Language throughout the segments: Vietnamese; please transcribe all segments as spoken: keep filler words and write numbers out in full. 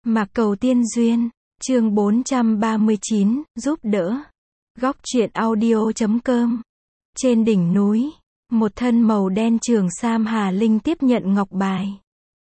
Mạc Cầu Tiên Duyên, chương bốn trăm ba mươi chín, giúp đỡ. Góc truyện audio chấm com. Trên đỉnh núi, một thân màu đen trường sam Hà Linh tiếp nhận ngọc bài.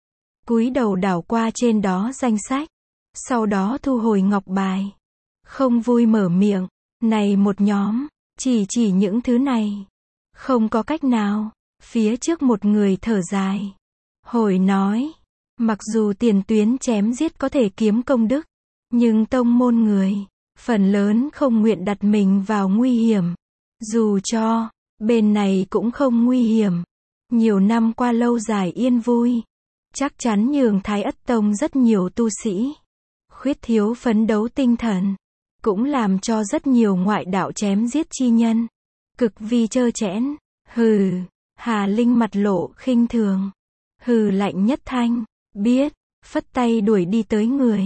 Cúi đầu đảo qua trên đó danh sách, sau đó thu hồi ngọc bài. Không vui mở miệng, này một nhóm, chỉ chỉ những thứ này. Không có cách nào, phía trước một người thở dài. Hồi nói, mặc dù tiền tuyến chém giết có thể kiếm công đức, nhưng tông môn người, phần lớn không nguyện đặt mình vào nguy hiểm. Dù cho, bên này cũng không nguy hiểm. Nhiều năm qua lâu dài yên vui, chắc chắn nhường Thái Ất Tông rất nhiều tu sĩ. Khuyết thiếu phấn đấu tinh thần, cũng làm cho rất nhiều ngoại đạo chém giết chi nhân. Cực vi trơ trẽn, hừ, Hà Linh mặt lộ khinh thường. Hừ lạnh nhất thanh, biết, phất tay đuổi đi tới người.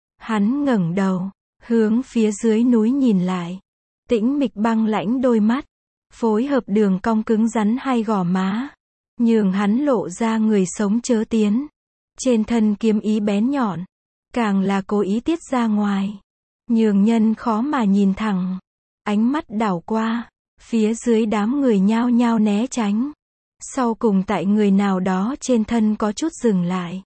Hắn ngẩng đầu, hướng phía dưới núi nhìn lại. Tĩnh mịch băng lãnh đôi mắt, phối hợp đường cong cứng rắn hai gò má, nhường hắn lộ ra người sống chớ tiến. Trên thân kiếm ý bén nhọn, càng là cố ý tiết ra ngoài, nhường nhân khó mà nhìn thẳng. Ánh mắt đảo qua, phía dưới đám người nhao nhao né tránh. Sau cùng tại người nào đó trên thân có chút dừng lại.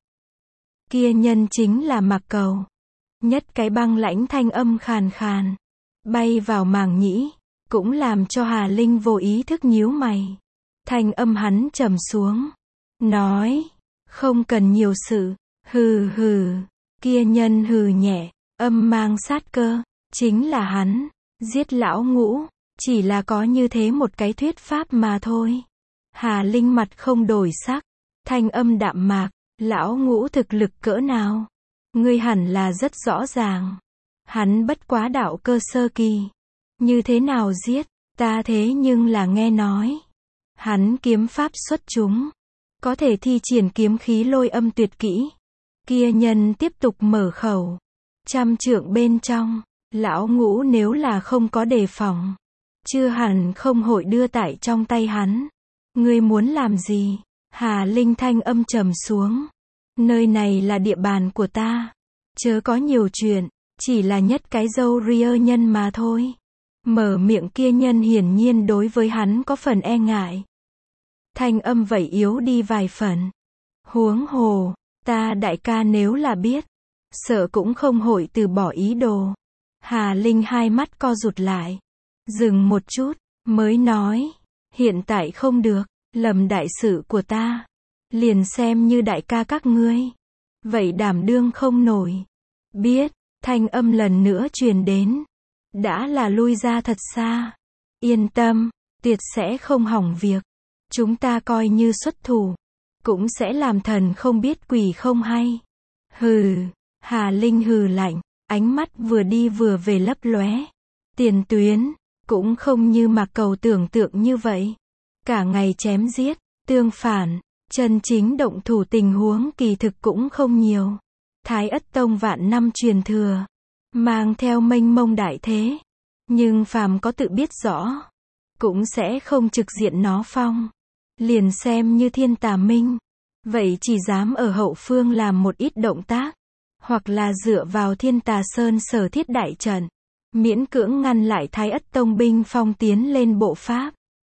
Kia nhân chính là Mạc Cầu. Nhất cái băng lãnh thanh âm khàn khàn, bay vào màng nhĩ, cũng làm cho Hà Linh vô ý thức nhíu mày. Thanh âm hắn trầm xuống, nói, không cần nhiều sự, hừ hừ. Kia nhân hừ nhẹ, âm mang sát cơ, chính là hắn, giết lão Ngũ, chỉ là có như thế một cái thuyết pháp mà thôi. Hà Linh mặt không đổi sắc, thanh âm đạm mạc, lão Ngũ thực lực cỡ nào? Ngươi hẳn là rất rõ ràng. Hắn bất quá đạo cơ sơ kỳ. Như thế nào giết, ta thế nhưng là nghe nói. Hắn kiếm pháp xuất chúng, có thể thi triển kiếm khí lôi âm tuyệt kỹ. Kia nhân tiếp tục mở khẩu. Trăm trượng bên trong, lão Ngũ nếu là không có đề phòng, chưa hẳn không hội đưa tại trong tay hắn. Ngươi muốn làm gì? Hà Linh thanh âm trầm xuống. Nơi này là địa bàn của ta. Chớ có nhiều chuyện, chỉ là nhất cái dâu ria nhân mà thôi. Mở miệng kia nhân hiển nhiên đối với hắn có phần e ngại. Thanh âm vậy yếu đi vài phần. Huống hồ, ta đại ca nếu là biết, sợ cũng không hội từ bỏ ý đồ. Hà Linh hai mắt co rụt lại. Dừng một chút, mới nói. Hiện tại không được, lầm đại sự của ta. Liền xem như đại ca các ngươi. Vậy đảm đương không nổi. Biết, thanh âm lần nữa truyền đến. Đã là lui ra thật xa. Yên tâm, tuyệt sẽ không hỏng việc. Chúng ta coi như xuất thủ, cũng sẽ làm thần không biết quỷ không hay. Hừ, Hà Linh hừ lạnh, ánh mắt vừa đi vừa về lấp lóe. Tiền tuyến, cũng không như Mạc Cầu tưởng tượng như vậy. Cả ngày chém giết, tương phản, chân chính động thủ tình huống kỳ thực cũng không nhiều. Thái Ất Tông vạn năm truyền thừa, mang theo mênh mông đại thế. Nhưng phàm có tự biết rõ, cũng sẽ không trực diện nó phong. Liền xem như Thiên Tà Minh, vậy chỉ dám ở hậu phương làm một ít động tác, hoặc là dựa vào Thiên Tà Sơn sở thiết đại trận, miễn cưỡng ngăn lại Thái Ất Tông binh phong tiến lên bộ pháp.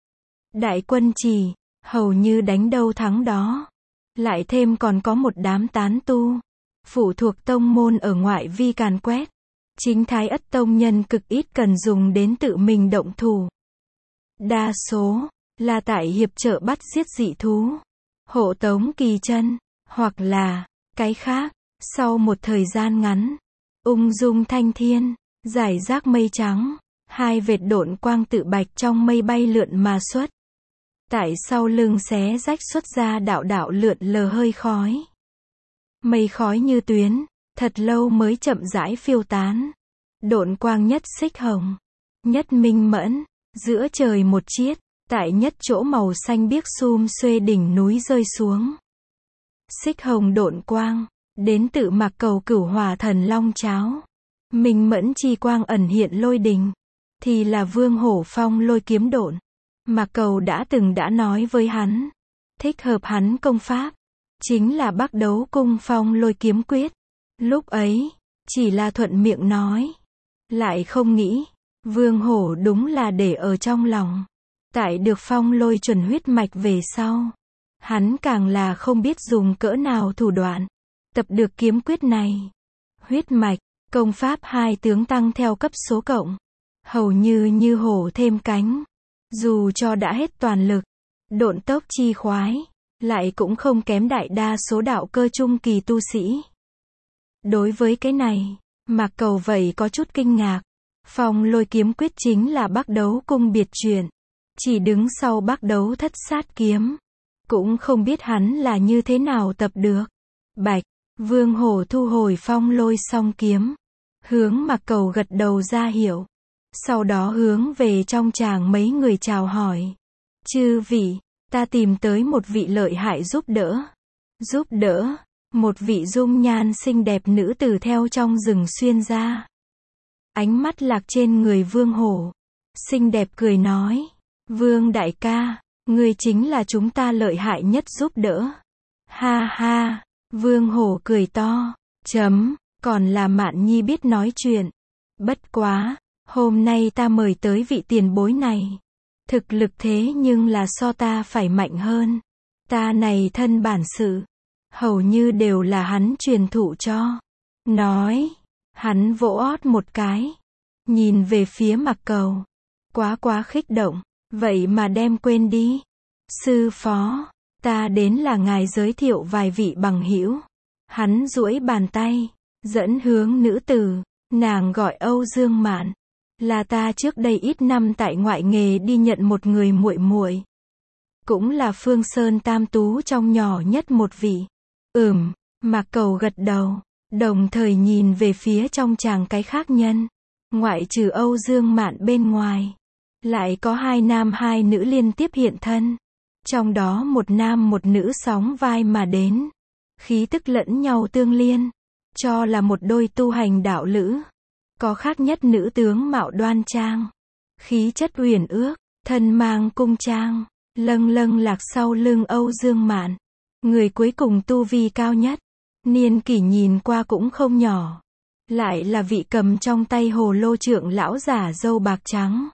Đại quân chỉ, hầu như đánh đâu thắng đó. Lại thêm còn có một đám tán tu, phụ thuộc tông môn ở ngoại vi càn quét. Chính Thái Ất Tông nhân cực ít cần dùng đến tự mình động thủ. Đa số, là tại hiệp trợ bắt giết dị thú, hộ tống kỳ chân, hoặc là, cái khác. Sau một thời gian ngắn, ung dung thanh thiên, giải rác mây trắng, hai vệt độn quang tự bạch trong mây bay lượn mà xuất. Tại sau lưng xé rách xuất ra đạo đạo lượn lờ hơi khói. Mây khói như tuyến, thật lâu mới chậm rãi phiêu tán. Độn quang nhất xích hồng, nhất minh mẫn, giữa trời một chiết, tại nhất chỗ màu xanh biếc sum xuê đỉnh núi rơi xuống. Xích hồng độn quang, đến tự Mạc Cầu Cửu Hỏa Thần Long Cháo. Minh mẫn chi quang ẩn hiện lôi đình, thì là Vương Hổ Phong lôi kiếm độn. Mạc Cầu đã từng đã nói với hắn, thích hợp hắn công pháp, chính là Bắc Đấu Cung Phong lôi kiếm quyết. Lúc ấy, chỉ là thuận miệng nói. Lại không nghĩ, Vương Hổ đúng là để ở trong lòng. Tại được Phong Lôi chuẩn huyết mạch về sau, hắn càng là không biết dùng cỡ nào thủ đoạn. Tập được kiếm quyết này. Huyết mạch, công pháp hai tướng tăng theo cấp số cộng. Hầu như như hổ thêm cánh. Dù cho đã hết toàn lực, độn tốc chi khoái, lại cũng không kém đại đa số đạo cơ trung kỳ tu sĩ. Đối với cái này, Mạc Cầu vậy có chút kinh ngạc. Phong Lôi kiếm quyết chính là Bắc Đấu cung biệt truyện. Chỉ đứng sau Bắc Đấu thất sát kiếm. Cũng không biết hắn là như thế nào tập được. Bạch, Vương Hổ thu hồi Phong Lôi song kiếm. Hướng Mạc Cầu gật đầu ra hiệu. Sau đó hướng về trong tràng mấy người chào hỏi. Chư vị, ta tìm tới một vị lợi hại giúp đỡ. Giúp đỡ, một vị dung nhan xinh đẹp nữ tử theo trong rừng xuyên ra. Ánh mắt lạc trên người Vương Hổ. Xinh đẹp cười nói. Vương đại ca, ngươi chính là chúng ta lợi hại nhất giúp đỡ. Ha ha, Vương Hổ cười to. Chấm, còn là Mạn Nhi biết nói chuyện. Bất quá, hôm nay ta mời tới vị tiền bối này. Thực lực thế nhưng là so ta phải mạnh hơn. Ta này thân bản sự, hầu như đều là hắn truyền thụ cho. Nói, hắn vỗ ót một cái. Nhìn về phía Mạc Cầu. Quá quá khích động, vậy mà đem quên đi. Sư phó, ta đến là ngài giới thiệu vài vị bằng hữu. Hắn duỗi bàn tay, dẫn hướng nữ tử, nàng gọi Âu Dương Mạn. Là ta trước đây ít năm tại ngoại nghề đi nhận một người muội muội. Cũng là Phương Sơn Tam Tú trong nhỏ nhất một vị. Ừm, Mạc Cầu gật đầu, đồng thời nhìn về phía trong chàng cái khác nhân. Ngoại trừ Âu Dương Mạn bên ngoài, lại có hai nam hai nữ liên tiếp hiện thân. Trong đó một nam một nữ sóng vai mà đến. Khí tức lẫn nhau tương liên, cho là một đôi tu hành đạo lữ. Có khác nhất nữ tướng mạo đoan trang, khí chất uyển ước, thân mang cung trang, lâng lâng lạc sau lưng Âu Dương Mạn. Người cuối cùng tu vi cao nhất, niên kỷ nhìn qua cũng không nhỏ. Lại là vị cầm trong tay hồ lô trượng lão giả râu bạc trắng.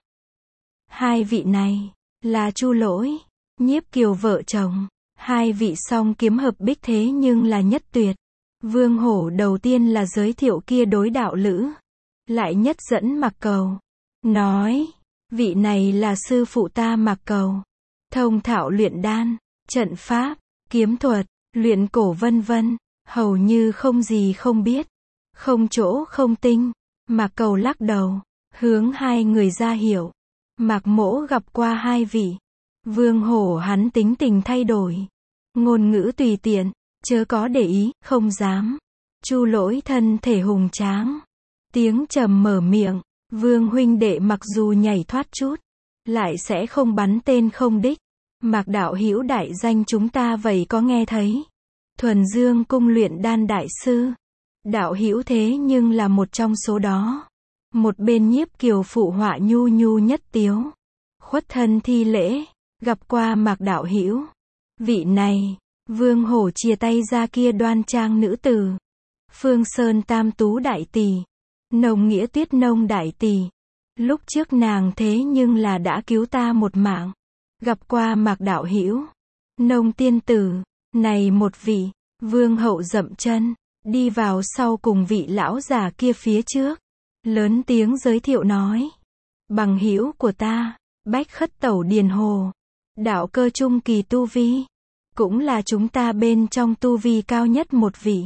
Hai vị này, là Chu Lỗi, Nhiếp Kiều vợ chồng. Hai vị song kiếm hợp bích thế nhưng là nhất tuyệt. Vương Hổ đầu tiên là giới thiệu kia đối đạo lữ. Lại nhất dẫn Mạc Cầu. Nói, vị này là sư phụ ta Mạc Cầu. Thông thạo luyện đan, trận pháp, kiếm thuật, luyện cổ vân vân. Hầu như không gì không biết. Không chỗ không tinh. Mạc Cầu lắc đầu, hướng hai người ra hiểu. Mạc Mỗ gặp qua hai vị. Vương Hổ hắn tính tình thay đổi. Ngôn ngữ tùy tiện, chớ có để ý, không dám. Chu Lỗi thân thể hùng tráng. Tiếng trầm mở miệng. Vương huynh đệ mặc dù nhảy thoát chút, lại sẽ không bắn tên không đích. Mạc đạo hữu đại danh chúng ta vậy có nghe thấy. Thuần Dương cung luyện đan đại sư. Đạo hữu thế nhưng là một trong số đó. Một bên Nhiếp Kiều phụ họa nhu nhu nhất tiếu. Khuất thân thi lễ, gặp qua Mạc đạo hữu. Vị này, Vương Hổ chia tay ra kia đoan trang nữ tử. Phương Sơn Tam Tú đại tỷ. Nồng Nghĩa Tuyết Nông đại tỷ. Lúc trước nàng thế nhưng là đã cứu ta một mạng. Gặp qua Mạc đạo hữu. Nông tiên tử, này một vị. Vương hậu dậm chân, đi vào sau cùng vị lão già kia phía trước. Lớn tiếng giới thiệu nói. Bằng hữu của ta, Bách Khất Tẩu Điền Hồ. Đạo cơ trung kỳ tu vi. Cũng là chúng ta bên trong tu vi cao nhất một vị.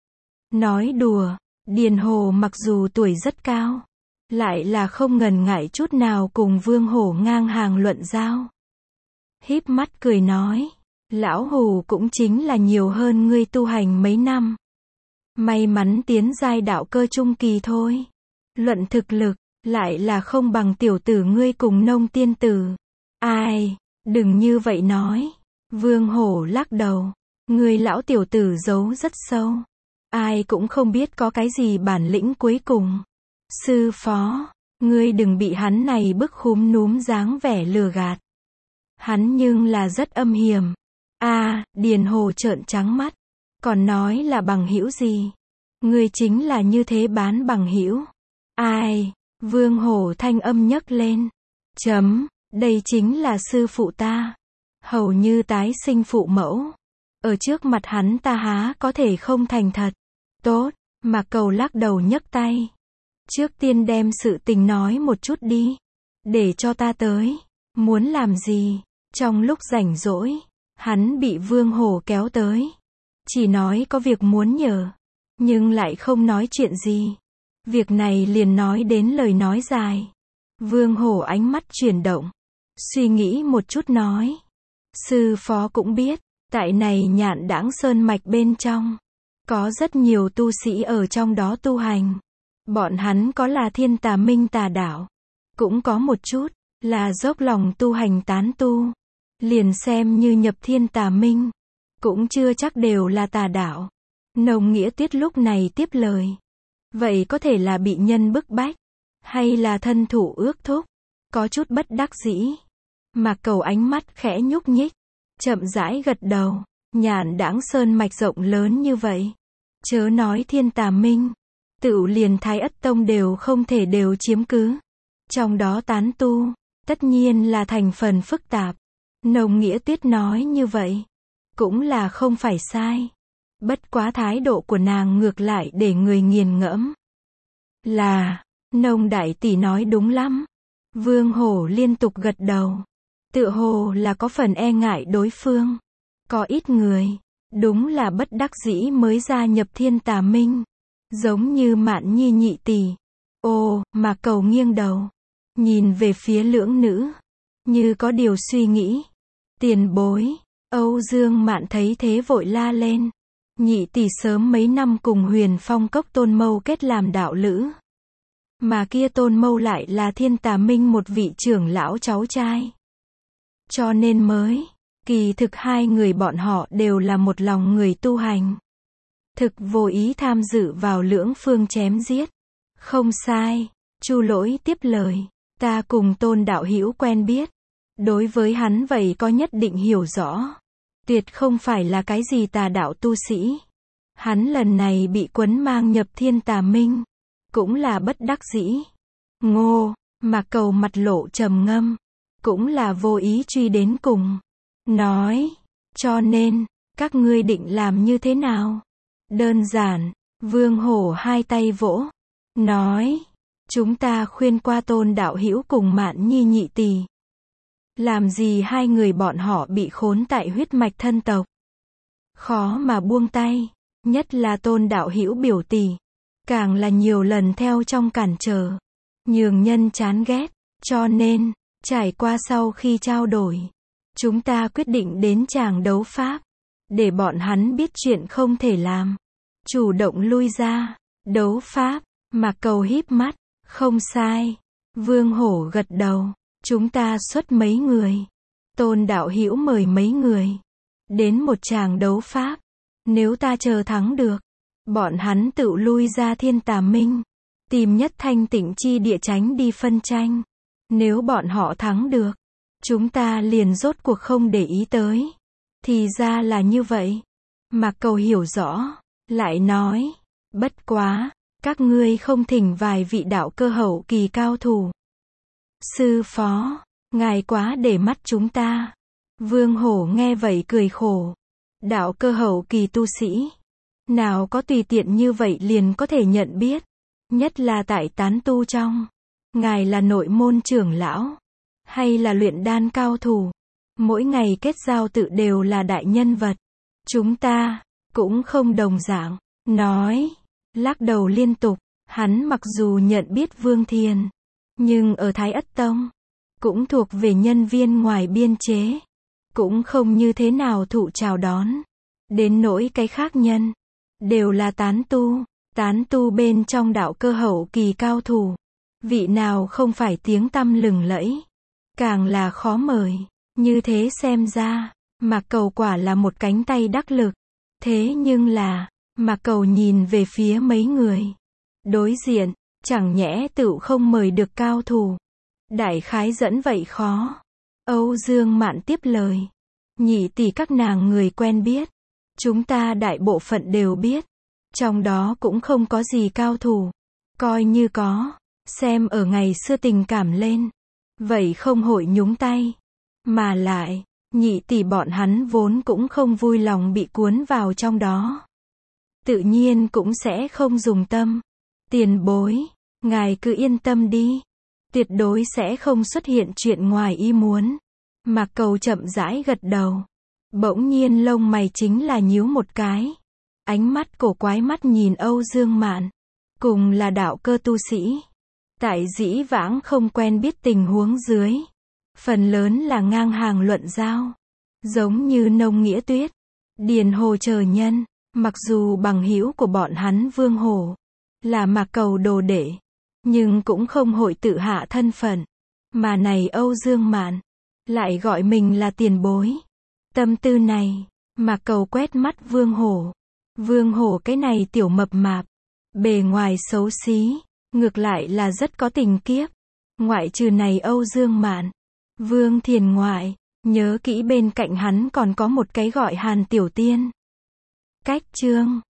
Nói đùa, Điền Hồ mặc dù tuổi rất cao, lại là không ngần ngại chút nào cùng Vương Hổ ngang hàng luận giao. Híp mắt cười nói, lão Hù cũng chính là nhiều hơn ngươi tu hành mấy năm. May mắn tiến giai đạo cơ trung kỳ thôi. Luận thực lực, lại là không bằng tiểu tử ngươi cùng Nông tiên tử. Ai, đừng như vậy nói. Vương Hổ lắc đầu, ngươi lão tiểu tử giấu rất sâu. Ai cũng không biết có cái gì bản lĩnh cuối cùng. Sư phó, ngươi đừng bị hắn này bức khúm núm dáng vẻ lừa gạt. Hắn nhưng là rất âm hiểm. A, à, Điền Hồ trợn trắng mắt. Còn nói là bằng hữu gì? Ngươi chính là như thế bán bằng hữu. Ai? Vương Hổ thanh âm nhấc lên. Chấm, đây chính là sư phụ ta. Hầu như tái sinh phụ mẫu. Ở trước mặt hắn ta há có thể không thành thật. Tốt, Mạc Cầu lắc đầu nhấc tay. Trước tiên đem sự tình nói một chút đi. Để cho ta tới. Muốn làm gì? Trong lúc rảnh rỗi, hắn bị Vương Hổ kéo tới. Chỉ nói có việc muốn nhờ. Nhưng lại không nói chuyện gì. Việc này liền nói đến lời nói dài. Vương Hổ ánh mắt chuyển động. Suy nghĩ một chút nói. Sư phó cũng biết, tại này Nhạn Đãng Sơn mạch bên trong. Có rất nhiều tu sĩ ở trong đó tu hành. Bọn hắn có là thiên tà minh tà đạo. Cũng có một chút, là dốc lòng tu hành tán tu. Liền xem như nhập thiên tà minh. Cũng chưa chắc đều là tà đạo. Nồng Nghĩa Tuyết lúc này tiếp lời. Vậy có thể là bị nhân bức bách. Hay là thân thủ ước thúc. Có chút bất đắc dĩ. Mạc Cầu ánh mắt khẽ nhúc nhích. Chậm rãi gật đầu. Nhạn Đãng Sơn mạch rộng lớn như vậy. Chớ nói thiên tà minh. Tựu liền Thái Ất Tông đều không thể đều chiếm cứ. Trong đó tán tu. Tất nhiên là thành phần phức tạp. Nồng Nghĩa Tuyết nói như vậy. Cũng là không phải sai. Bất quá thái độ của nàng ngược lại để người nghiền ngẫm. Là, Nông đại tỷ nói đúng lắm. Vương Hổ liên tục gật đầu. Tựa hồ là có phần e ngại đối phương. Có ít người, đúng là bất đắc dĩ mới gia nhập thiên tà minh. Giống như Mạn Nhi nhị tỷ. Ồ, Mạc Cầu nghiêng đầu. Nhìn về phía lưỡng nữ. Như có điều suy nghĩ. Tiền bối. Âu Dương Mạn thấy thế vội la lên. Nhị tỷ sớm mấy năm cùng Huyền Phong Cốc Tôn Mâu kết làm đạo lữ. Mà kia Tôn Mâu lại là thiên tà minh một vị trưởng lão cháu trai. Cho nên mới, kỳ thực hai người bọn họ đều là một lòng người tu hành. Thực vô ý tham dự vào lưỡng phương chém giết. Không sai, Chu Lỗi tiếp lời. Ta cùng Tôn đạo hữu quen biết. Đối với hắn vậy có nhất định hiểu rõ. Tuyệt không phải là cái gì tà đạo tu sĩ. Hắn lần này bị quấn mang nhập thiên tà minh. Cũng là bất đắc dĩ. Ngô, Mạc Cầu mặt lộ trầm ngâm. Cũng là vô ý truy đến cùng. Nói, cho nên, các ngươi định làm như thế nào? Đơn giản, Vương Hổ hai tay vỗ. Nói, chúng ta khuyên qua Tôn đạo hữu cùng Mạn Nhi nhị tỷ. Làm gì hai người bọn họ bị khốn tại huyết mạch thân tộc. Khó mà buông tay, nhất là Tôn đạo hữu biểu tỷ. Càng là nhiều lần theo trong cản trở. Nhường nhân chán ghét, cho nên, trải qua sau khi trao đổi. Chúng ta quyết định đến tràng đấu pháp. Để bọn hắn biết chuyện không thể làm. Chủ động lui ra, đấu pháp, Mạc Cầu híp mắt, không sai. Vương Hổ gật đầu. Chúng ta xuất mấy người. Tôn đạo hữu mời mấy người. Đến một tràng đấu pháp. Nếu ta chờ thắng được. Bọn hắn tự lui ra thiên tà minh. Tìm nhất thanh tịnh chi địa tránh đi phân tranh. Nếu bọn họ thắng được. Chúng ta liền rốt cuộc không để ý tới. Thì ra là như vậy. Mạc Cầu hiểu rõ. Lại nói. Bất quá. Các ngươi không thỉnh vài vị đạo cơ hậu kỳ cao thủ. Sư phó, ngài quá để mắt chúng ta. Vương Hổ nghe vậy cười khổ. Đạo cơ hậu kỳ tu sĩ. Nào có tùy tiện như vậy liền có thể nhận biết. Nhất là tại tán tu trong. Ngài là nội môn trưởng lão. Hay là luyện đan cao thủ. Mỗi ngày kết giao tự đều là đại nhân vật. Chúng ta, cũng không đồng dạng. Nói, lắc đầu liên tục. Hắn mặc dù nhận biết Vương Thiền. Nhưng ở Thái Ất Tông, cũng thuộc về nhân viên ngoài biên chế. Cũng không như thế nào thụ chào đón. Đến nỗi cái khác nhân. Đều là tán tu. Tán tu bên trong đạo cơ hậu kỳ cao thủ. Vị nào không phải tiếng tăm lừng lẫy. Càng là khó mời. Như thế xem ra, Mạc Cầu quả là một cánh tay đắc lực. Thế nhưng là, Mạc Cầu nhìn về phía mấy người. Đối diện, chẳng nhẽ tự không mời được cao thủ. Đại khái dẫn vậy khó. Âu Dương Mạn tiếp lời. Nhị tỷ các nàng người quen biết. Chúng ta đại bộ phận đều biết. Trong đó cũng không có gì cao thủ. Coi như có, xem ở ngày xưa tình cảm lên. Vậy không hội nhúng tay. Mà lại, nhị tỷ bọn hắn vốn cũng không vui lòng bị cuốn vào trong đó. Tự nhiên cũng sẽ không dùng tâm. Tiền bối, ngài cứ yên tâm đi. Tuyệt đối sẽ không xuất hiện chuyện ngoài ý muốn. Mạc Cầu chậm rãi gật đầu. Bỗng nhiên lông mày chính là nhíu một cái. Ánh mắt cổ quái mắt nhìn Âu Dương Mạn. Cùng là đạo cơ tu sĩ. Tại dĩ vãng không quen biết tình huống dưới. Phần lớn là ngang hàng luận giao. Giống như Nông Nghĩa Tuyết, Điền Hồ chờ nhân. Mặc dù bằng hữu của bọn hắn Vương Hổ là Mạc Cầu đồ đệ, nhưng cũng không hội tự hạ thân phận. Mà này Âu Dương Mạn lại gọi mình là tiền bối. Tâm tư này, Mạc Cầu quét mắt Vương Hổ. Vương Hổ cái này tiểu mập mạp, bề ngoài xấu xí, ngược lại là rất có tình kiếp. Ngoại trừ này Âu Dương Mạn, Vương Thiền ngoại, nhớ kỹ bên cạnh hắn còn có một cái gọi Hàn Tiểu Tiên. Cách chương